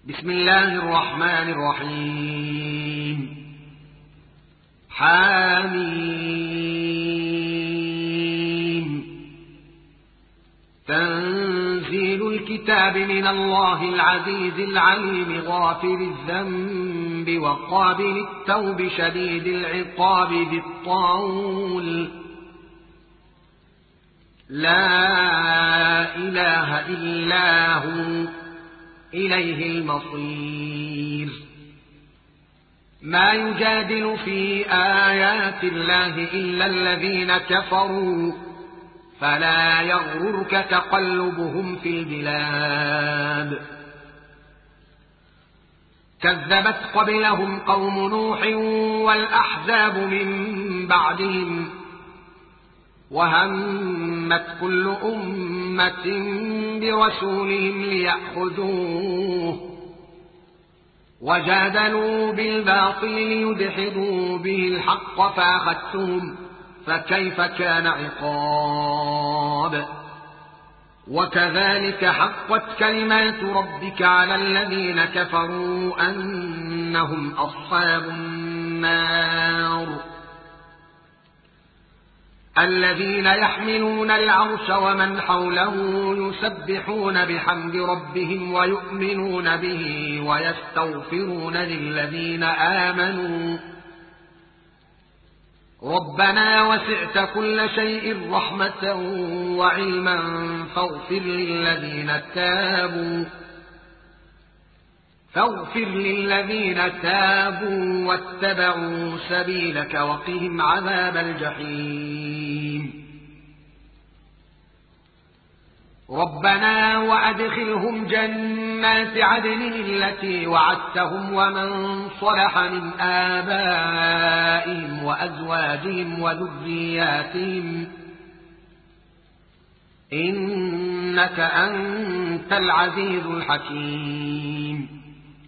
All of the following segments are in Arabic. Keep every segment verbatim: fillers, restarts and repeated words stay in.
بسم الله الرحمن الرحيم. حاميم. تنزيل الكتاب من الله العزيز العليم غافر الذنب وقابل التوب شديد العقاب ذي الطول لا إله إلا هو إليه المصير. ما يجادل في آيات الله إلا الذين كفروا فلا يغررك تقلبهم في البلاد. كذبت قبلهم قوم نوح والأحزاب من بعدهم وهمت كل أمة برسولهم ليأخذوه وجادلوا بالباطل ليدحضوا به الحق فأخذتهم فكيف كان عقاب. وكذلك حقت كلمات ربك على الذين كفروا أنهم أصحاب النار الذين يحملون العرش ومن حوله يسبحون بحمد ربهم ويؤمنون به ويستغفرون للذين آمنوا ربنا وسعت كل شيء رحمة وعلما فاغفر للذين تابوا فاغفر للذين تابوا واتبعوا سبيلك وقهم عذاب الجحيم. ربنا وأدخلهم جنات عدن التي وعدتهم ومن صلح من آبائهم وأزواجهم وذرياتهم إنك أنت العزيز الحكيم.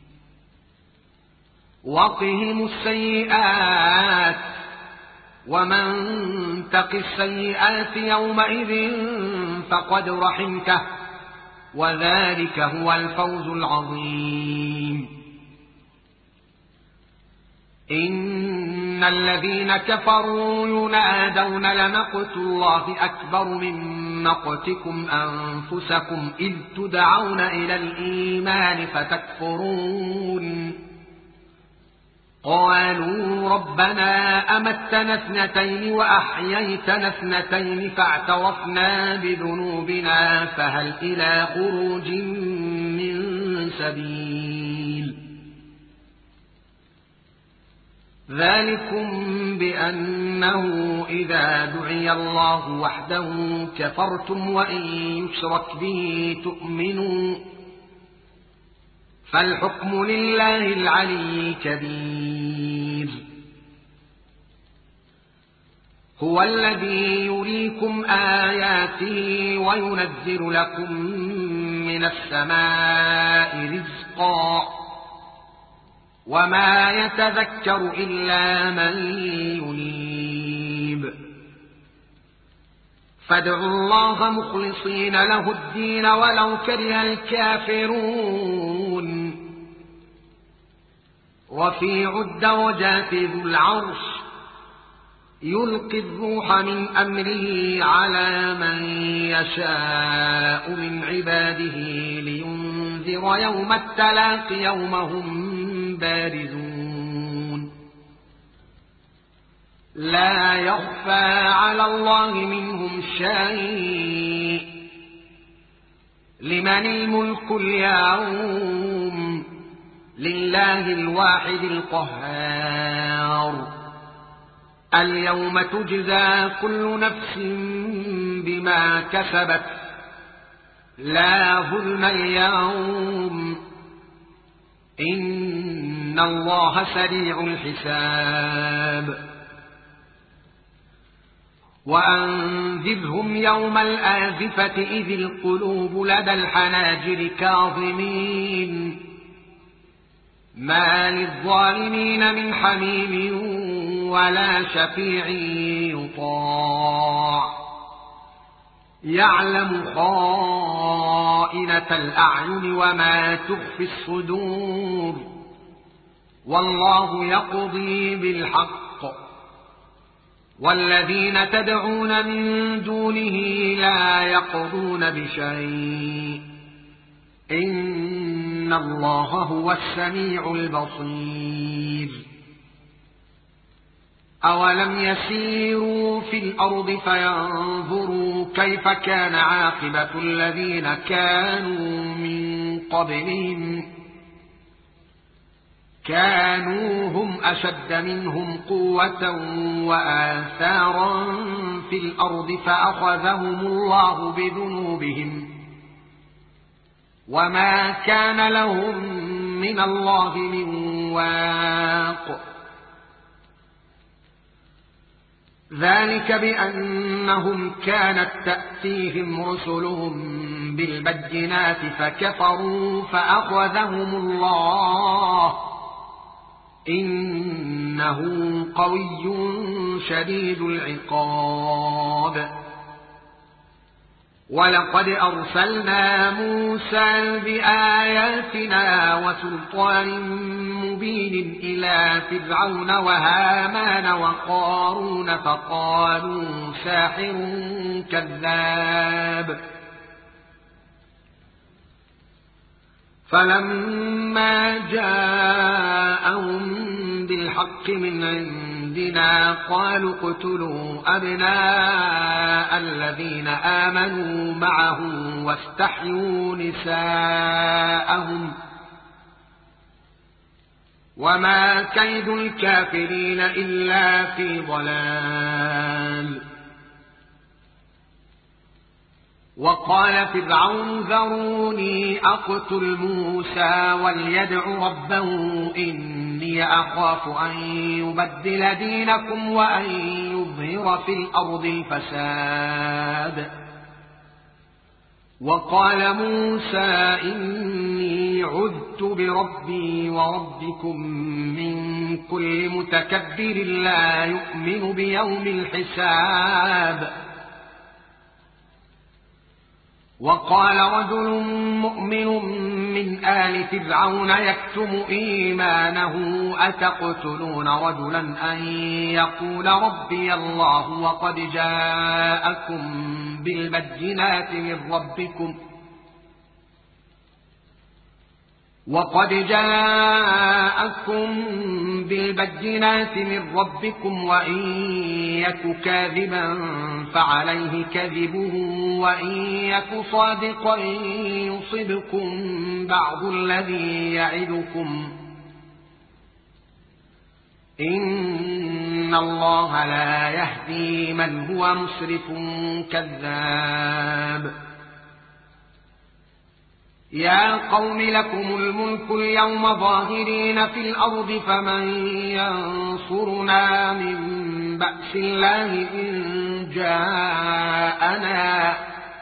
وقهم السيئات ومن تق السيئات يومئذ فقد رحمته وذلك هو الفوز العظيم. إن الذين كفروا ينادون لمقت الله أكبر من مقتكم أنفسكم إذ تدعون إلى الإيمان فتكفرون قالوا ربنا أمتنا اثنتين وأحييتنا اثنتين فاعترفنا بذنوبنا فهل إلى خروج من سبيل. ذلكم بأنه إذا دعي الله وحده كفرتم وإن يشرك به تؤمنوا فالحكم لله العلي الكبير. هو الذي يريكم آياته وينزل لكم من السماء رزقا وما يتذكر إلا من ينيب. فادعوا الله مخلصين له الدين ولو كره الكافرون. رفيع الدرجات ذو العرش يلقي الروح من أمره على من يشاء من عباده لينذر يوم التلاق يوم هم بارزون. لا يخفى على الله منهم شيء. لمن الملك اليوم لله الواحد القهار. اليوم تجزى كل نفس بما كسبت لا ظلم اليوم إن الله سريع الحساب. وأنذرهم يوم الآزفة إذ القلوب لدى الحناجر كاظمين ما للظالمين من حميم ولا شفيع يطاع يعلم خائنة الأعين وما تخفي الصدور والله يقضي بالحق والذين تدعون من دونه لا يقضون بشيء إن الله هو السميع البصير أولم يسيروا في الأرض فينظروا كيف كان عاقبة الذين كانوا من قبلهم كانوا هم أشد منهم قوة وآثارا في الأرض فأخذهم الله بذنوبهم وما كان لهم من الله من واق ذلك بأنهم كانت تأتيهم رسلهم بالبينات فكفروا فأخذهم الله إنه قوي شديد العقاب ولقد أرسلنا موسى بآياتنا وسلطان مبين إلى فرعون وهامان وقارون فقالوا ساحر كذاب فلما جاءهم بالحق من عندنا قالوا اقتلوا أبناء الذين آمنوا معه واستحيوا نساءهم وما كيد الكافرين إلا في ضلال وقال فرعون ذروني أقتل موسى وليدع ربه إني أخاف أن يبدل دينكم وأن يظهر في الأرض الفساد وقال موسى إني عذت بربي وربكم من كل متكبر لا يؤمن بيوم الحساب وقال رجل مؤمن من آل فرعون يكتم إيمانه أتقتلون رجلا أن يقول ربي الله وقد جاءكم بالبينات من ربكم وقد جاءكم بالبينات من ربكم وإن يك كاذبا فعليه كذبه وإن يك صادقا يصبكم بعض الذي يعدكم إن الله لا يهدي من هو مسرف كذاب يا قوم لكم الملك اليوم ظاهرين في الأرض فمن ينصرنا من بأس الله إن جاءنا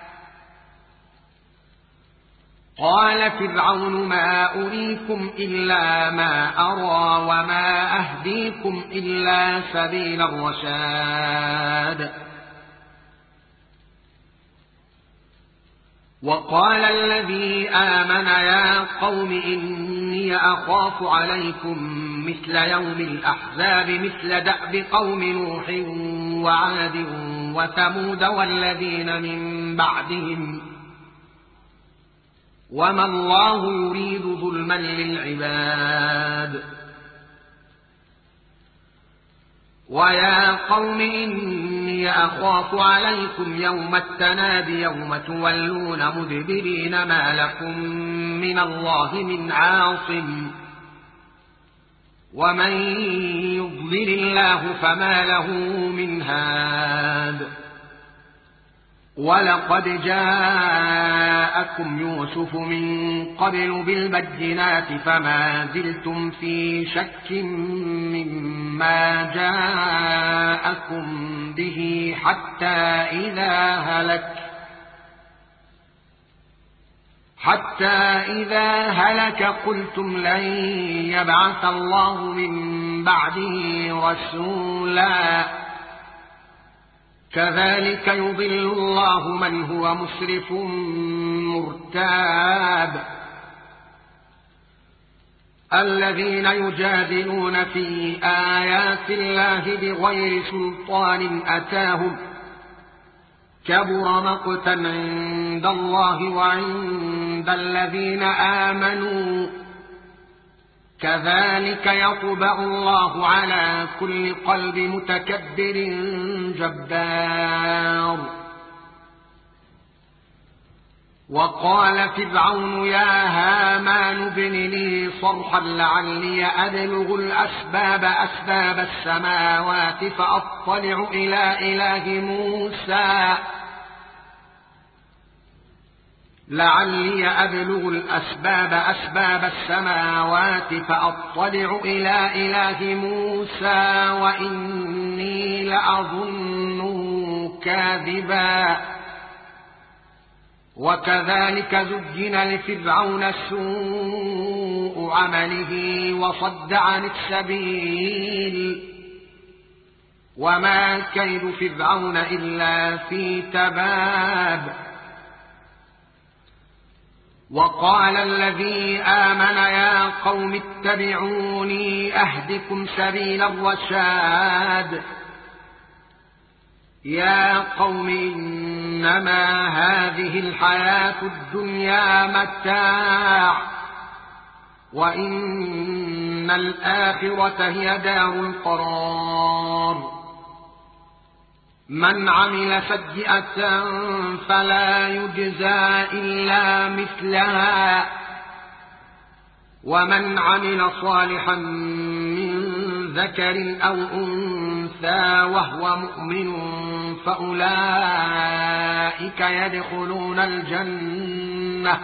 قال فرعون ما أريكم إلا ما أرى وما أهديكم إلا سبيل الرشاد وقال الذي آمن يا قوم إني أخاف عليكم مثل يوم الأحزاب مثل دأب قوم نوح وعاد وثمود والذين من بعدهم وما الله يريد ظلما للعباد ويا قوم إني أخاف عليكم يوم التناد يوم تولون مدبرين ما لكم من الله من عاصم ومن يضلل الله فما له من هاد ولقد جاءكم يوسف من قبل بالبينات فما زلتم في شك مما جاءكم به حتى إذا هلك حتى إذا هلك قلتم لن يبعث الله من بعده رسولا كذلك يضل الله من هو مسرف مرتاب الذين يجادلون في آيات الله بغير سلطان أتاهم كبر مقتا عند الله وعند الذين آمنوا كذلك يطبع الله على كل قلب متكبر جبار. وقال فرعون يا هامان ابن لي صرحا لعلي أبلغ الأسباب أسباب السماوات فأطلع إلى إله موسى لعلي أبلغ الأسباب أسباب السماوات فأطلع إلى إله موسى وإني لأظنه كاذبا. وكذلك زين لفرعون سوء عمله وصد عن السبيل وما كيد فرعون إلا في تباب. وقال الذي آمن يا قوم اتبعوني أهدكم سبيل الرشاد يا قوم إنما هذه الحياة الدنيا متاع وإن الآخرة هي دار القرار. من عمل سيئة فلا يجزى إلا مثلها ومن عمل صالحا من ذكر أو أنثى وهو مؤمن فأولئك يدخلون الجنة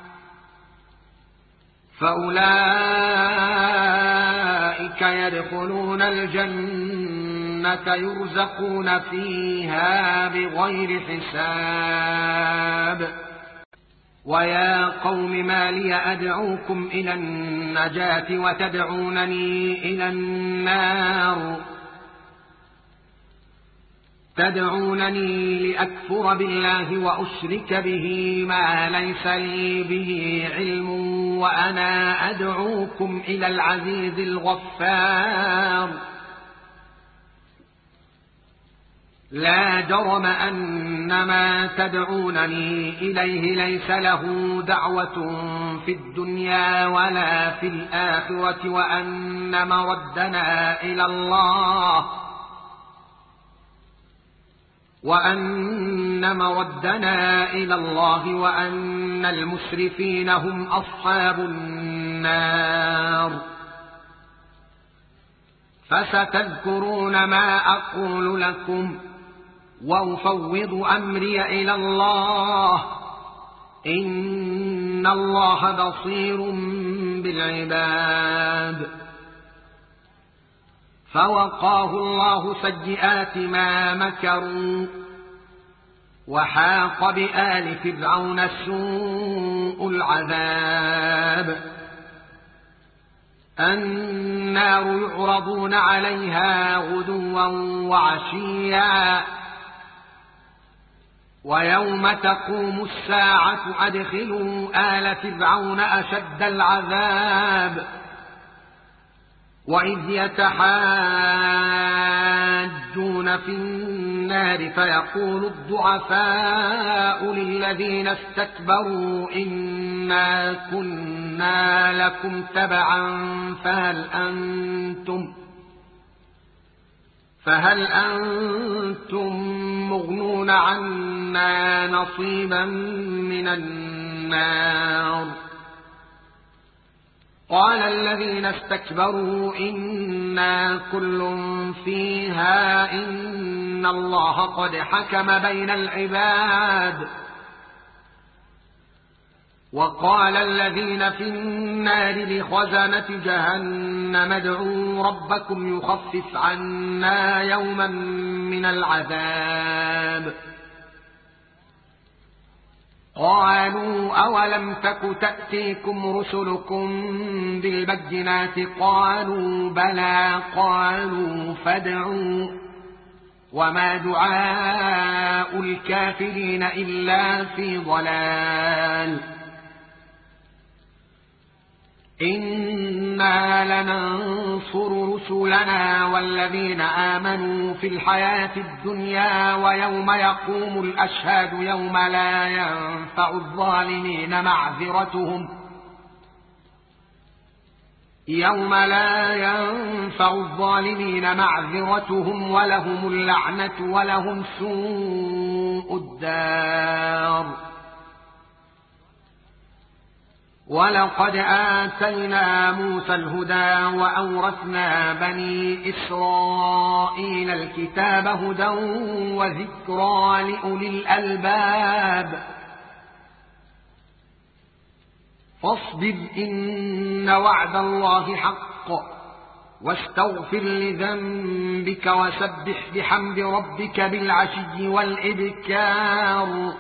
فأولئك يدخلون الجنة يرزقون فيها بغير حساب. ويا قوم ما لي أدعوكم إلى النجاة وتدعونني إلى النار تدعونني لأكفر بالله وأشرك به ما ليس لي به علم وأنا أدعوكم إلى العزيز الغفار. لا جرم أن ما تدعونني إليه ليس له دعوة في الدنيا ولا في الآخرة وأن مردنا إلى الله وأن مردنا إلى الله وأن المسرفين هم أصحاب النار. فستذكرون ما أقول لكم وأفوض أمري إلى الله إن الله بصير بالعباد. فوقاه الله سيئات ما مكروا وحاق بآل فرعون سوء العذاب. النار يعرضون عليها غدوا وعشيا ويوم تقوم الساعة أدخلوا آل فرعون أشد العذاب. وإذ يتحاجون في النار فيقول الضعفاء للذين استكبروا إنا كنا لكم تبعا فهل أنتم فهل أنتم مغنون عنا نصيبا من النار. قال الذين استكبروا إنا كل فيها إن الله قد حكم بين العباد. وقال الذين في النار لخزنة جهنم ادعوا ربكم يخفف عنا يوما من العذاب. قالوا أولم تك تأتيكم رسلكم بالبينات قالوا بلى قالوا فادعوا وما دعاء الكافرين إلا في ضلال إنا لننصر رسلنا والذين آمنوا في الحياة الدنيا ويوم يقوم الأشهاد يوم لا ينفع الظالمين معذرتهم يوم لا ينفع الظالمين معذرتهم ولهم اللعنة ولهم سوء الدار ولقد آتينا موسى الهدى وأورثنا بني إسرائيل الكتاب هدى وذكرى لأولي الألباب فاصبر إن وعد الله حق واستغفر لذنبك وسبح بحمد ربك بالعشي والإبكار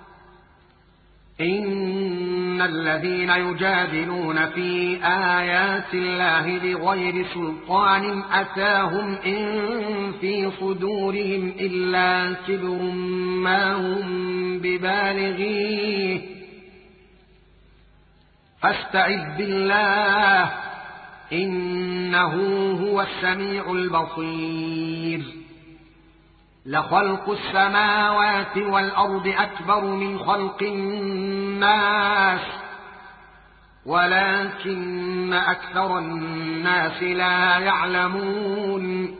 إن الذين يجادلون في آيات الله بغير سلطان أتاهم إن في صدورهم إلا كبر ما هم ببالغيه فاستعذ بالله إنه هو السميع البصير لخلق السماوات والأرض أكبر من خلق الناس ولكن أكثر الناس لا يعلمون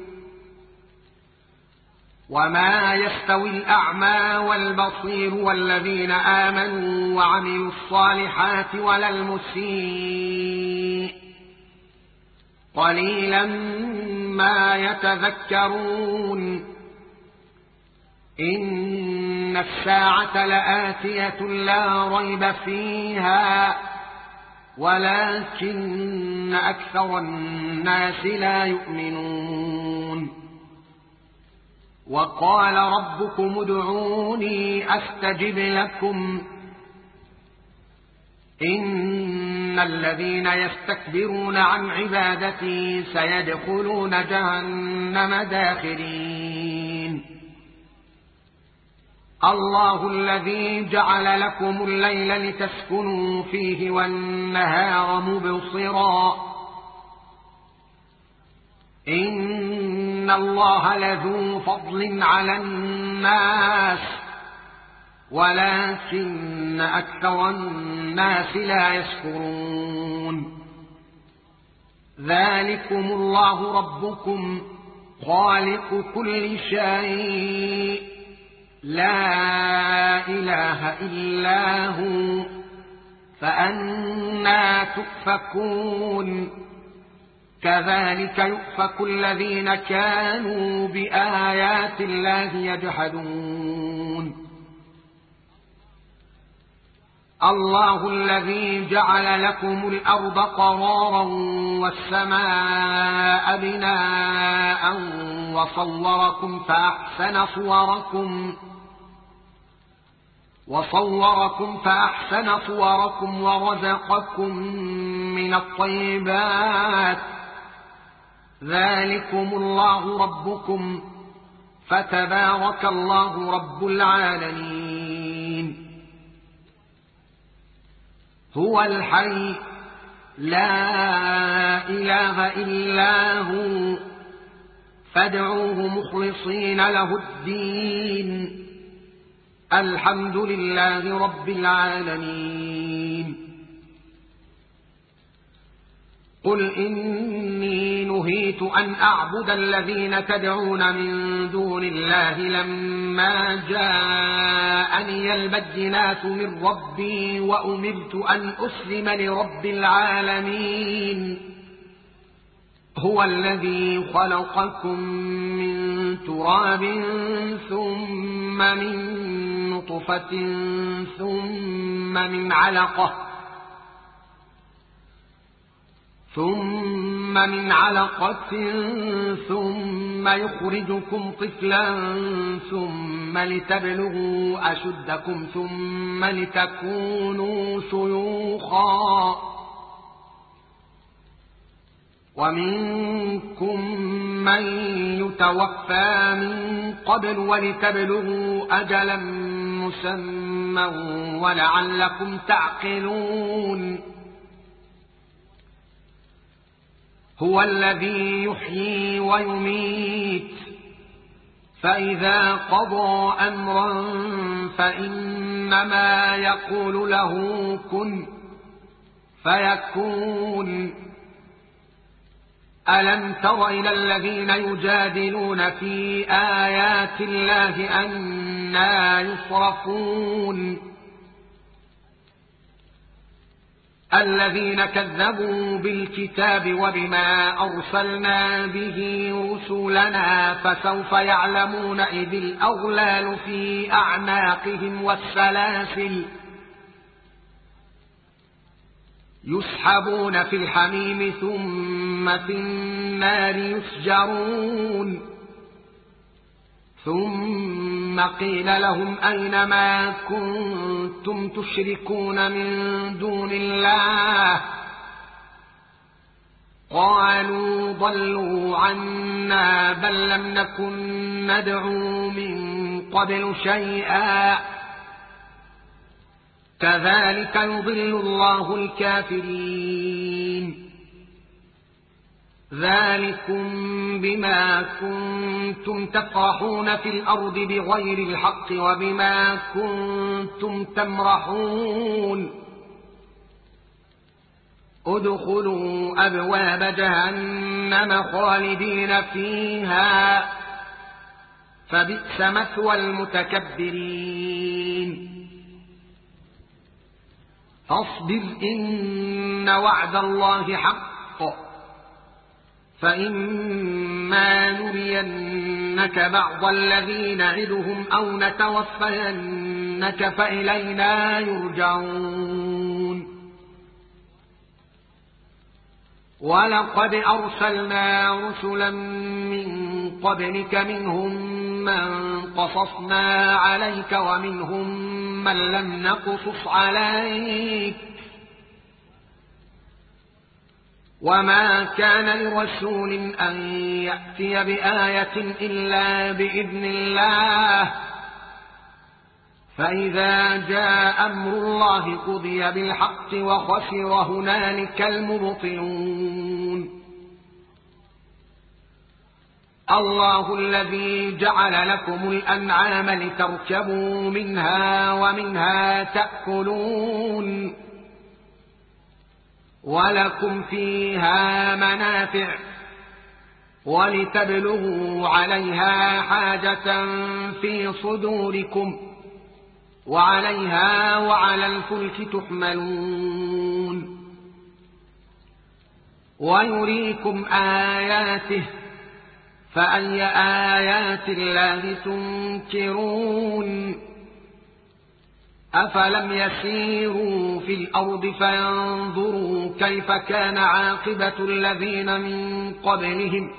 وما يستوي الأعمى والبصير والذين آمنوا وعملوا الصالحات ولا المسيء قليلا ما يتذكرون إن الساعة لآتية لا ريب فيها ولكن أكثر الناس لا يؤمنون وقال ربكم ادعوني أستجب لكم إن الذين يستكبرون عن عبادتي سيدخلون جهنم داخرين الله الذي جعل لكم الليل لتسكنوا فيه والنهار مبصرا إن الله لذو فضل على الناس ولكن أكثر الناس لا يشكرون ذلكم الله ربكم خالق كل شيء لا إله إلا هو فأنى تؤفكون كذلك يؤفك الذين كانوا بآيات الله يجحدون الله الذي جعل لكم الأرض قرارا والسماء بناء وصوركم فأحسن صوركم وصوركم فأحسن صوركم ورزقكم من الطيبات ذلكم الله ربكم فتبارك الله رب العالمين هو الحي لا إله إلا هو فادعوه مخلصين له الدين الحمد لله رب العالمين قل إني نهيت أن أعبد الذين تدعون من دون الله لما جاءني البينات من ربي وأمرت أن أسلم لرب العالمين هو الذي خلقكم من تراب ثم من نطفة ثم من علقة ثم من علقة ثم يخرجكم طفلا ثم لتبلغوا أشدكم ثم لتكونوا شيوخا ومنكم من يتوفى من قبل ولتبلغوا أجلا مسمى ولعلكم تعقلون هو الذي يحيي ويميت فإذا قضى أمرا فإنما يقول له كن فيكون ألم تر إلى الذين يجادلون في آيات الله أنى يصرفون الذين كذبوا بالكتاب وبما أرسلنا به رسلنا فسوف يعلمون إذ الأغلال في أعناقهم والسلاسل يسحبون في الحميم ثم في النار يسجرون ثم قيل لهم أين ما كنتم تشركون من دون الله قالوا ضلوا عنا بل لم نكن ندعو من قبل شيئا كذلك يضل الله الكافرين ذلكم بما كنتم تفرحون في الأرض بغير الحق وبما كنتم تمرحون ادخلوا أبواب جهنم خالدين فيها فبئس مثوى المتكبرين فاصبر إن وعد الله حق فإما نرينك بعض الذي نعدهم أو نتوفينك فإلينا يرجعون ولقد أرسلنا رسلا من قبلك منهم من قصصنا عليك ومنهم من لم نقصص عليك وما كان لرسول أن يأتي بآية إلا بإذن الله فإذا جاء أمر الله قضي بالحق وخسر هنالك المبطلون الله الذي جعل لكم الأنعام لتركبوا منها ومنها تأكلون ولكم فيها منافع ولتبلغوا عليها حاجة في صدوركم وعليها وعلى الفلك تحملون ويريكم آياته فأي آيات الله تنكرون أفلم يسيروا في الأرض فينظروا كيف كان عاقبة الذين من قبلهم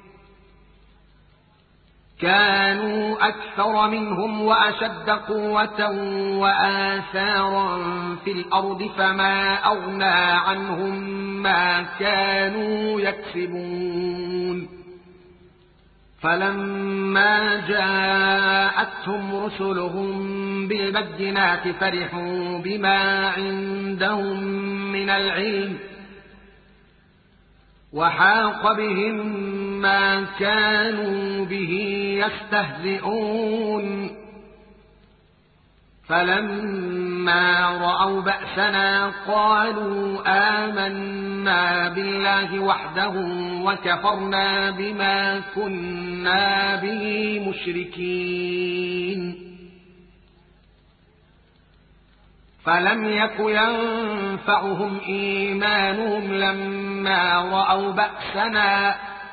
كانوا أكثر منهم وأشد قوة وآثارا في الأرض فما أغنى عنهم ما كانوا يكسبون فلما جاءتهم رسلهم بالبينات فرحوا بما عندهم من العلم وحاق بهم ما كانوا به يستهزئون فلما رأوا بأسنا قالوا آمنا بالله وحده وكفرنا بما كنا به مشركين فلم يك ينفعهم إيمانهم لما رأوا بأسنا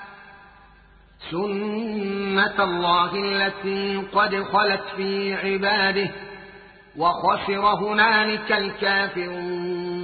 سنة الله التي قد خلت في عباده وخسر هنالك الكافرون